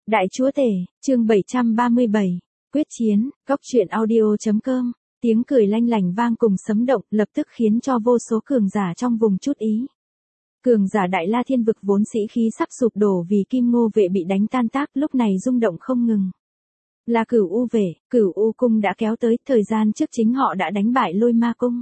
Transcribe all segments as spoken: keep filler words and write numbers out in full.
Đại chúa tể, chương bảy trăm ba mươi bảy, quyết chiến, góc truyện audio.com, tiếng cười lanh lảnh vang cùng sấm động, lập tức khiến cho vô số cường giả trong vùng chút ý. Cường giả Đại La Thiên vực vốn sĩ khí sắp sụp đổ vì Kim Ngô vệ bị đánh tan tác, lúc này rung động không ngừng. Là Cửu U vệ, Cửu U cung đã kéo tới, thời gian trước chính họ đã đánh bại Lôi Ma cung.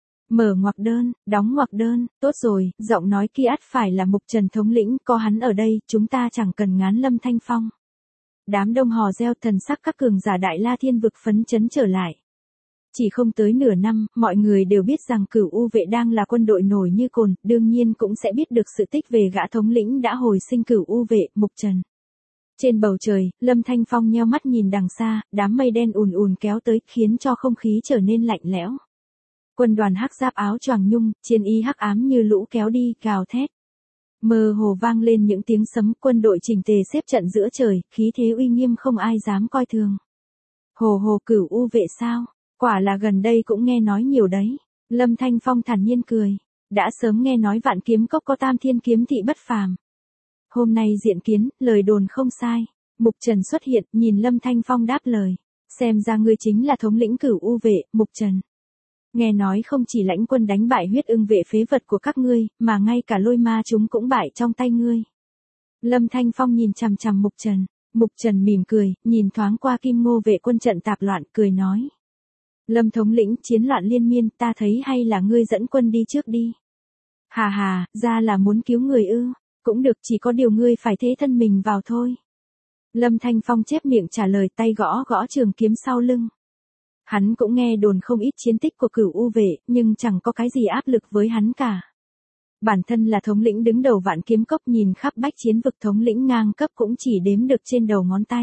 Mở ngoặc đơn, đóng ngoặc đơn, tốt rồi, giọng nói kia ắt phải là Mục Trần thống lĩnh, có hắn ở đây, chúng ta chẳng cần ngán Lâm Thanh Phong. Đám đông hò reo, thần sắc các cường giả Đại La Thiên vực phấn chấn trở lại. Chỉ không tới nửa năm, mọi người đều biết rằng Cửu U vệ đang là quân đội nổi như cồn, đương nhiên cũng sẽ biết được sự tích về gã thống lĩnh đã hồi sinh Cửu U vệ, Mục Trần. Trên bầu trời, Lâm Thanh Phong nheo mắt nhìn đằng xa, đám mây đen ùn ùn kéo tới, khiến cho không khí trở nên lạnh lẽo. Quân đoàn hắc giáp áo choàng nhung, chiến y hắc ám như lũ kéo đi, gào thét. Mơ hồ vang lên những tiếng sấm, quân đội chỉnh tề xếp trận giữa trời, khí thế uy nghiêm không ai dám coi thường. Hồ hồ Cửu U vệ sao? Quả là gần đây cũng nghe nói nhiều đấy. Lâm Thanh Phong thản nhiên cười. Đã sớm nghe nói Vạn Kiếm Cốc có Tam Thiên kiếm thị bất phàm. Hôm nay diện kiến, lời đồn không sai. Mục Trần xuất hiện, nhìn Lâm Thanh Phong đáp lời. Xem ra ngươi chính là thống lĩnh Cửu U vệ, Mục Trần. Nghe nói không chỉ lãnh quân đánh bại huyết ưng vệ phế vật của các ngươi, mà ngay cả Lôi Ma chúng cũng bại trong tay ngươi. Lâm Thanh Phong nhìn chằm chằm Mục Trần. Mục Trần mỉm cười, nhìn thoáng qua Kim Ngô vệ quân trận tạp loạn, cười nói. Lâm thống lĩnh, chiến loạn liên miên, ta thấy hay là ngươi dẫn quân đi trước đi. Hà hà, ra là muốn cứu người ư, cũng được, chỉ có điều ngươi phải thế thân mình vào thôi. Lâm Thanh Phong chép miệng trả lời, tay gõ gõ trường kiếm sau lưng. Hắn cũng nghe đồn không ít chiến tích của Cửu U vệ, nhưng chẳng có cái gì áp lực với hắn cả. Bản thân là thống lĩnh đứng đầu Vạn Kiếm Cốc, nhìn khắp bách chiến vực, thống lĩnh ngang cấp cũng chỉ đếm được trên đầu ngón tay.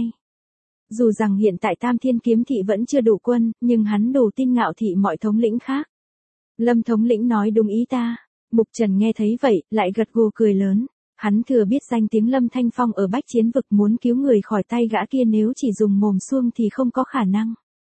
Dù rằng hiện tại Tam Thiên kiếm thị vẫn chưa đủ quân, nhưng hắn đủ tin ngạo thị mọi thống lĩnh khác. Lâm thống lĩnh nói đúng ý ta. Mục Trần nghe thấy vậy, lại gật gù cười lớn. Hắn thừa biết danh tiếng Lâm Thanh Phong ở bách chiến vực, muốn cứu người khỏi tay gã kia nếu chỉ dùng mồm suông thì không có khả năng.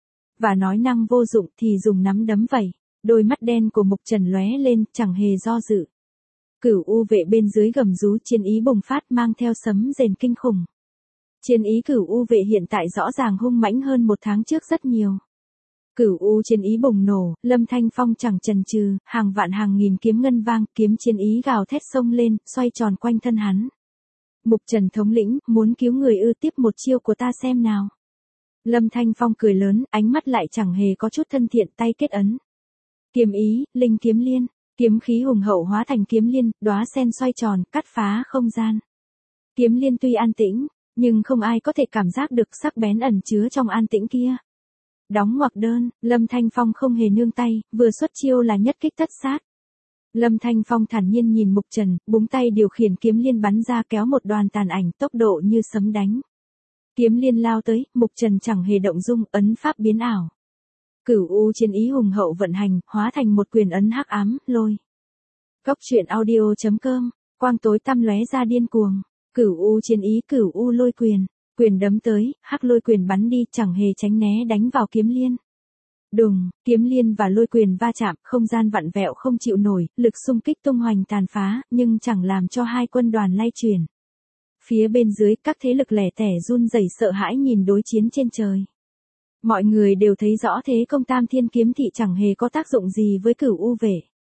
Và nói năng vô dụng thì dùng nắm đấm vậy. Đôi mắt đen của Mục Trần lóe lên, chẳng hề do dự. Cửu U vệ bên dưới gầm rú, chiến ý bùng phát mang theo sấm rền kinh khủng. Chiến ý Cửu U vệ hiện tại rõ ràng hung mãnh hơn một tháng trước rất nhiều. Cửu U chiến ý bùng nổ, Lâm Thanh Phong chẳng chần chừ, hàng vạn hàng nghìn kiếm ngân vang, kiếm chiến ý gào thét xông lên, xoay tròn quanh thân hắn. Mục Trần thống lĩnh, muốn cứu người ư, tiếp một chiêu của ta xem nào. Lâm Thanh Phong cười lớn, ánh mắt lại chẳng hề có chút thân thiện, tay kết ấn. Kiếm ý, linh kiếm liên, kiếm khí hùng hậu hóa thành kiếm liên, đóa sen xoay tròn, cắt phá không gian. Kiếm liên tuy an tĩnh, nhưng không ai có thể cảm giác được sắc bén ẩn chứa trong an tĩnh kia. Đóng ngoặc đơn, Lâm Thanh Phong không hề nương tay, vừa xuất chiêu là nhất kích tất sát. Lâm Thanh Phong thản nhiên nhìn Mục Trần, búng tay điều khiển kiếm liên bắn ra, kéo một đoàn tàn ảnh, tốc độ như sấm đánh. Kiếm liên lao tới, Mục Trần chẳng hề động dung, ấn pháp biến ảo. Cửu U chiến ý hùng hậu vận hành, hóa thành một quyền ấn hắc ám, lôi. Góc truyện audio.com, quang tối tăm lóe ra điên cuồng. Cửu U chiến ý, Cửu U lôi quyền, quyền đấm tới, hắc lôi quyền bắn đi, chẳng hề tránh né, đánh vào kiếm liên. Đùng, kiếm liên và lôi quyền va chạm, không gian vặn vẹo không chịu nổi, lực xung kích tung hoành tàn phá, nhưng chẳng làm cho hai quân đoàn lay chuyển. Phía bên dưới, các thế lực lẻ tẻ run rẩy sợ hãi nhìn đối chiến trên trời. Mọi người đều thấy rõ thế công Tam Thiên kiếm thị chẳng hề có tác dụng gì với Cửu U vệ.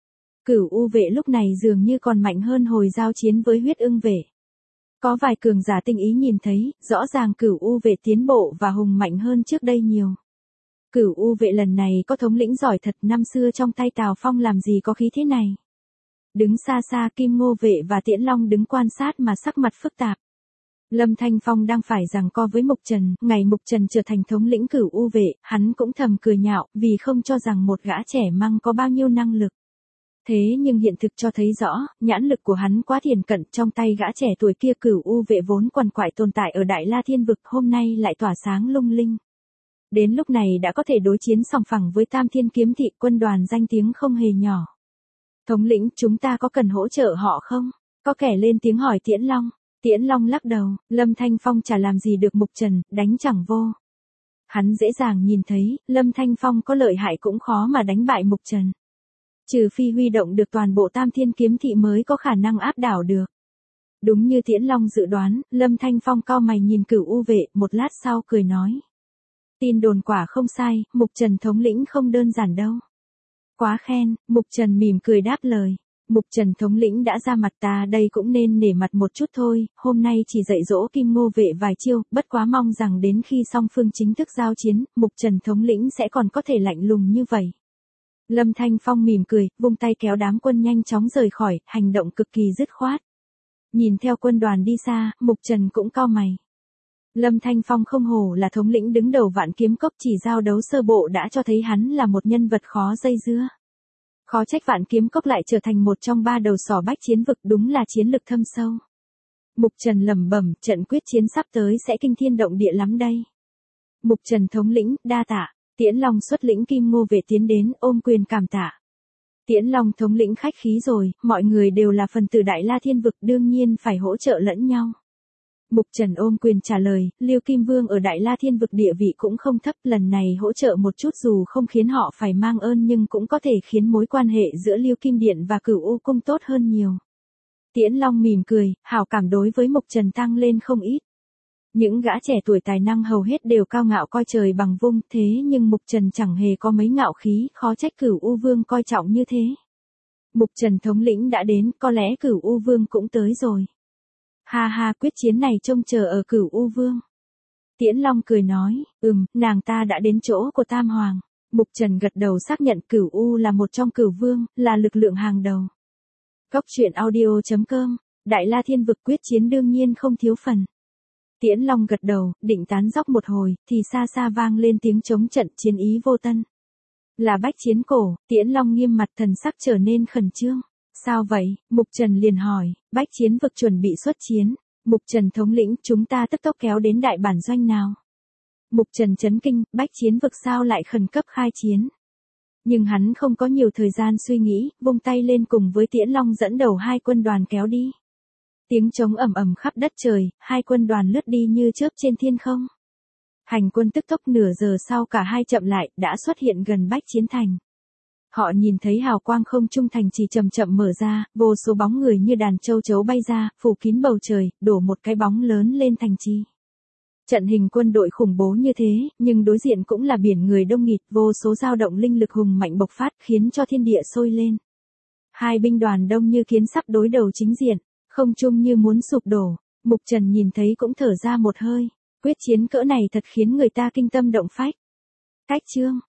Cửu U vệ lúc này dường như còn mạnh hơn hồi giao chiến với huyết ưng vệ. Có vài cường giả tinh ý nhìn thấy, rõ ràng Cửu U vệ tiến bộ và hùng mạnh hơn trước đây nhiều. Cửu U vệ lần này có thống lĩnh giỏi thật, năm xưa trong tay Tào Phong làm gì có khí thế này. Đứng xa xa, Kim Ngô vệ và Tiễn Long đứng quan sát mà sắc mặt phức tạp. Lâm Thanh Phong đang phải giằng co với Mục Trần, ngày Mục Trần trở thành thống lĩnh Cửu U vệ, hắn cũng thầm cười nhạo, vì không cho rằng một gã trẻ măng có bao nhiêu năng lực. Thế nhưng hiện thực cho thấy rõ, nhãn lực của hắn quá thiển cận, trong tay gã trẻ tuổi kia Cửu U vệ vốn quằn quại tồn tại ở Đại La Thiên vực, hôm nay lại tỏa sáng lung linh. Đến lúc này đã có thể đối chiến sòng phẳng với Tam Thiên kiếm thị, quân đoàn danh tiếng không hề nhỏ. Thống lĩnh, chúng ta có cần hỗ trợ họ không? Có kẻ lên tiếng hỏi Tiễn Long. Tiễn Long lắc đầu, Lâm Thanh Phong chả làm gì được Mục Trần, đánh chẳng vô. Hắn dễ dàng nhìn thấy, Lâm Thanh Phong có lợi hại cũng khó mà đánh bại Mục Trần. Trừ phi huy động được toàn bộ Tam Thiên kiếm thị mới có khả năng áp đảo được. Đúng như Tiễn Long dự đoán, Lâm Thanh Phong cau mày nhìn Cửu U vệ, một lát sau cười nói. Tin đồn quả không sai, Mục Trần thống lĩnh không đơn giản đâu. Quá khen, Mục Trần mỉm cười đáp lời. Mục Trần thống lĩnh đã ra mặt, ta đây cũng nên nể mặt một chút thôi, hôm nay chỉ dạy dỗ Kim Ngô vệ vài chiêu, bất quá mong rằng đến khi song phương chính thức giao chiến, Mục Trần thống lĩnh sẽ còn có thể lạnh lùng như vậy. Lâm Thanh Phong mỉm cười, vung tay kéo đám quân nhanh chóng rời khỏi, hành động cực kỳ dứt khoát. Nhìn theo quân đoàn đi xa, Mục Trần cũng cau mày. Lâm Thanh Phong không hổ là thống lĩnh đứng đầu Vạn Kiếm Cốc, chỉ giao đấu sơ bộ đã cho thấy hắn là một nhân vật khó dây dưa. Khó trách Vạn Kiếm Cốc lại trở thành một trong ba đầu sỏ bách chiến vực, đúng là chiến lực thâm sâu. Mục Trần lẩm bẩm, trận quyết chiến sắp tới sẽ kinh thiên động địa lắm đây. Mục Trần thống lĩnh, đa tạ. Tiễn Long xuất lĩnh Kim Ngô vệ tiến đến, ôm quyền cảm tạ. Tiễn Long thống lĩnh khách khí rồi, mọi người đều là phần tử Đại La Thiên vực, đương nhiên phải hỗ trợ lẫn nhau. Mục Trần ôm quyền trả lời, Liêu Kim Vương ở Đại La Thiên vực địa vị cũng không thấp, lần này hỗ trợ một chút dù không khiến họ phải mang ơn nhưng cũng có thể khiến mối quan hệ giữa Liêu Kim Điện và Cửu U cung tốt hơn nhiều. Tiễn Long mỉm cười, hảo cảm đối với Mục Trần tăng lên không ít. Những gã trẻ tuổi tài năng hầu hết đều cao ngạo coi trời bằng vung, thế nhưng Mục Trần chẳng hề có mấy ngạo khí, khó trách Cửu U Vương coi trọng như thế. Mục Trần thống lĩnh đã đến, có lẽ Cửu U Vương cũng tới rồi. Ha ha, quyết chiến này trông chờ ở Cửu U Vương. Tiễn Long cười nói, ừm, nàng ta đã đến chỗ của Tam Hoàng. Mục Trần gật đầu xác nhận Cửu U là một trong Cửu Vương, là lực lượng hàng đầu. Cốc truyện audio chấm com, Đại La Thiên vực quyết chiến đương nhiên không thiếu phần. Tiễn Long gật đầu, định tán dóc một hồi, thì xa xa vang lên tiếng chống trận, chiến ý vô tân. Là bách chiến cổ, Tiễn Long nghiêm mặt, thần sắc trở nên khẩn trương. Sao vậy? Mục Trần liền hỏi, bách chiến vực chuẩn bị xuất chiến. Mục Trần thống lĩnh, chúng ta tức tốc kéo đến đại bản doanh nào. Mục Trần chấn kinh, bách chiến vực sao lại khẩn cấp khai chiến. Nhưng hắn không có nhiều thời gian suy nghĩ, vung tay lên cùng với Tiễn Long dẫn đầu hai quân đoàn kéo đi. Tiếng trống ầm ầm khắp đất trời, hai quân đoàn lướt đi như chớp trên thiên không. Hành quân tức tốc, nửa giờ sau cả hai chậm lại, đã xuất hiện gần bách chiến thành. Họ nhìn thấy hào quang không trung thành trì chậm chậm mở ra, vô số bóng người như đàn châu chấu bay ra, phủ kín bầu trời, đổ một cái bóng lớn lên thành trì. Trận hình quân đội khủng bố như thế, nhưng đối diện cũng là biển người đông nghịt, vô số dao động linh lực hùng mạnh bộc phát, khiến cho thiên địa sôi lên. Hai binh đoàn đông như kiến sắp đối đầu chính diện, không trung như muốn sụp đổ. Mục Trần nhìn thấy cũng thở ra một hơi, quyết chiến cỡ này thật khiến người ta kinh tâm động phách. Cách chương